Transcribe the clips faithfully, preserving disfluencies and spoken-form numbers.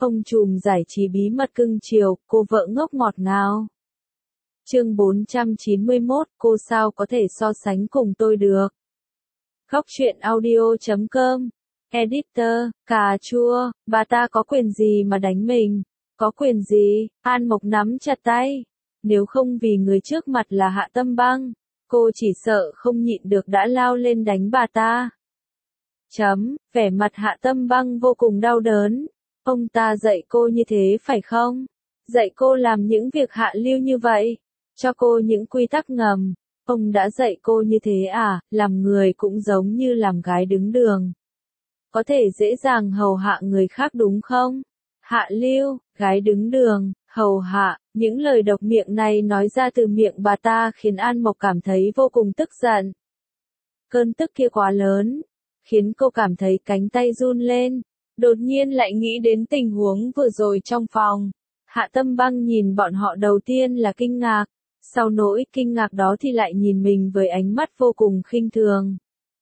Ông trùm giải trí bí mật cưng chiều, cô vợ ngốc ngọt ngào. Chương bốn trăm chín mươi mốt, cô sao có thể so sánh cùng tôi được. Góc truyện audio chấm com. Editor, cà chua, bà ta có quyền gì mà đánh mình? Có quyền gì? An Mộc nắm chặt tay. Nếu không vì người trước mặt là Hạ Tâm Băng, cô chỉ sợ không nhịn được đã lao lên đánh bà ta. Chấm, vẻ mặt Hạ Tâm Băng vô cùng đau đớn. Ông ta dạy cô như thế phải không? Dạy cô làm những việc hạ lưu như vậy? Cho cô những quy tắc ngầm? Ông đã dạy cô như thế à? Làm người cũng giống như làm gái đứng đường. Có thể dễ dàng hầu hạ người khác đúng không? Hạ lưu, gái đứng đường, hầu hạ, những lời độc miệng này nói ra từ miệng bà ta khiến An Mộc cảm thấy vô cùng tức giận. Cơn tức kia quá lớn, khiến cô cảm thấy cánh tay run lên. Đột nhiên lại nghĩ đến tình huống vừa rồi trong phòng. Hạ Tâm Băng nhìn bọn họ đầu tiên là kinh ngạc, sau nỗi kinh ngạc đó thì lại nhìn mình với ánh mắt vô cùng khinh thường.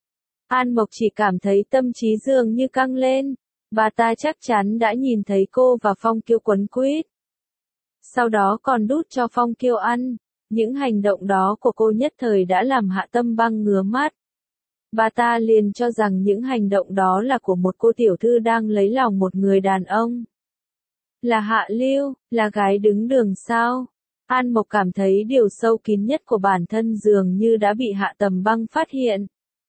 An Mộc chỉ cảm thấy tâm trí dường như căng lên, bà ta chắc chắn đã nhìn thấy cô và Phong Kiêu quấn quýt. Sau đó còn đút cho Phong Kiêu ăn, những hành động đó của cô nhất thời đã làm Hạ Tâm Băng ngứa mắt. Bà ta liền cho rằng những hành động đó là của một cô tiểu thư đang lấy lòng một người đàn ông. Là hạ lưu, là gái đứng đường sao? An Mộc cảm thấy điều sâu kín nhất của bản thân dường như đã bị Hạ Tâm Băng phát hiện.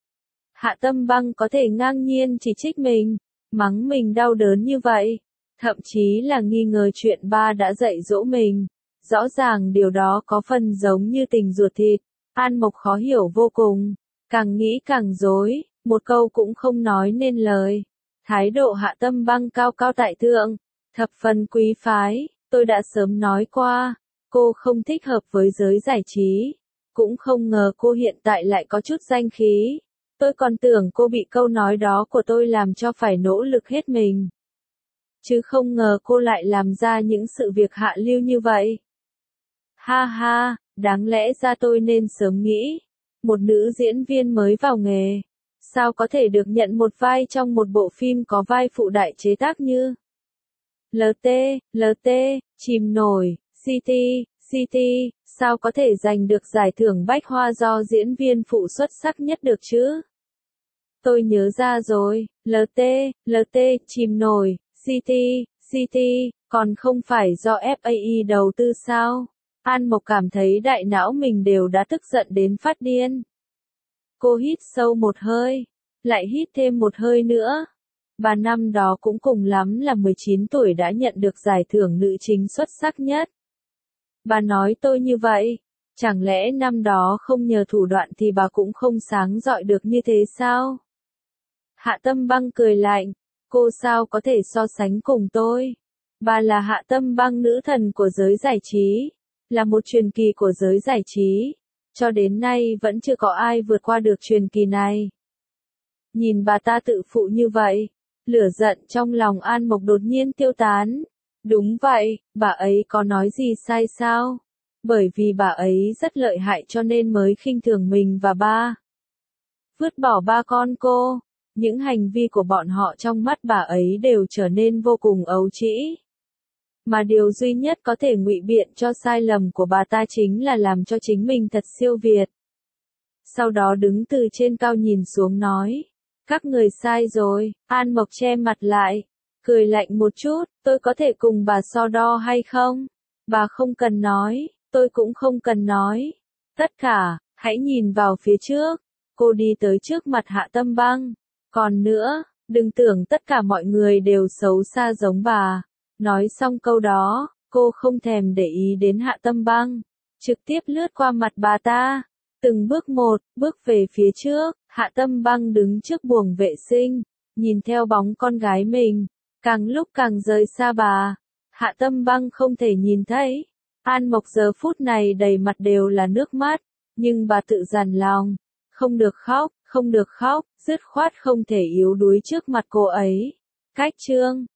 Hạ Tâm Băng có thể ngang nhiên chỉ trích mình, mắng mình đau đớn như vậy, thậm chí là nghi ngờ chuyện ba đã dạy dỗ mình. Rõ ràng điều đó có phần giống như tình ruột thịt. An Mộc khó hiểu vô cùng. Càng nghĩ càng rối, một câu cũng không nói nên lời. Thái độ Hạ Tâm Băng cao cao tại thượng, thập phần quý phái, tôi đã sớm nói qua, cô không thích hợp với giới giải trí. Cũng không ngờ cô hiện tại lại có chút danh khí. Tôi còn tưởng cô bị câu nói đó của tôi làm cho phải nỗ lực hết mình. Chứ không ngờ cô lại làm ra những sự việc hạ lưu như vậy. Ha ha, đáng lẽ ra tôi nên sớm nghĩ. Một nữ diễn viên mới vào nghề, sao có thể được nhận một vai trong một bộ phim có vai phụ đại chế tác như lờ tê, lờ tê, Chìm nổi, xê tê, xê tê, sao có thể giành được giải thưởng Bách Hoa do diễn viên phụ xuất sắc nhất được chứ? Tôi nhớ ra rồi, lờ tê, lờ tê, Chìm nổi, xê tê, xê tê, còn không phải do ép a e đầu tư sao? An Mộc cảm thấy đại não mình đều đã tức giận đến phát điên. Cô hít sâu một hơi, lại hít thêm một hơi nữa. Bà năm đó cũng cùng lắm là mười chín tuổi đã nhận được giải thưởng nữ chính xuất sắc nhất. Bà nói tôi như vậy, chẳng lẽ năm đó không nhờ thủ đoạn thì bà cũng không sáng rọi được như thế sao? Hạ Tâm Băng cười lạnh, cô sao có thể so sánh cùng tôi? Bà là Hạ Tâm Băng, nữ thần của giới giải trí. Là một truyền kỳ của giới giải trí. Cho đến nay vẫn chưa có ai vượt qua được truyền kỳ này. Nhìn bà ta tự phụ như vậy, lửa giận trong lòng An Mộc đột nhiên tiêu tán. Đúng vậy, bà ấy có nói gì sai sao? Bởi vì bà ấy rất lợi hại cho nên mới khinh thường mình và ba. Vứt bỏ ba con cô, những hành vi của bọn họ trong mắt bà ấy đều trở nên vô cùng ấu trĩ. Mà điều duy nhất có thể ngụy biện cho sai lầm của bà ta chính là làm cho chính mình thật siêu việt. Sau đó đứng từ trên cao nhìn xuống nói, các người sai rồi. An Mộc che mặt lại, cười lạnh một chút, tôi có thể cùng bà so đo hay không? Bà không cần nói, tôi cũng không cần nói. Tất cả, hãy nhìn vào phía trước. Cô đi tới trước mặt Hạ Tâm Băng. Còn nữa, đừng tưởng tất cả mọi người đều xấu xa giống bà. Nói xong câu đó, cô không thèm để ý đến Hạ Tâm Băng, trực tiếp lướt qua mặt bà ta, từng bước một, bước về phía trước. Hạ Tâm Băng đứng trước buồng vệ sinh, nhìn theo bóng con gái mình, càng lúc càng rời xa bà. Hạ Tâm Băng không thể nhìn thấy. An Mộc giờ phút này đầy mặt đều là nước mắt, nhưng bà tự dằn lòng, không được khóc, không được khóc, dứt khoát không thể yếu đuối trước mặt cô ấy. Cách chương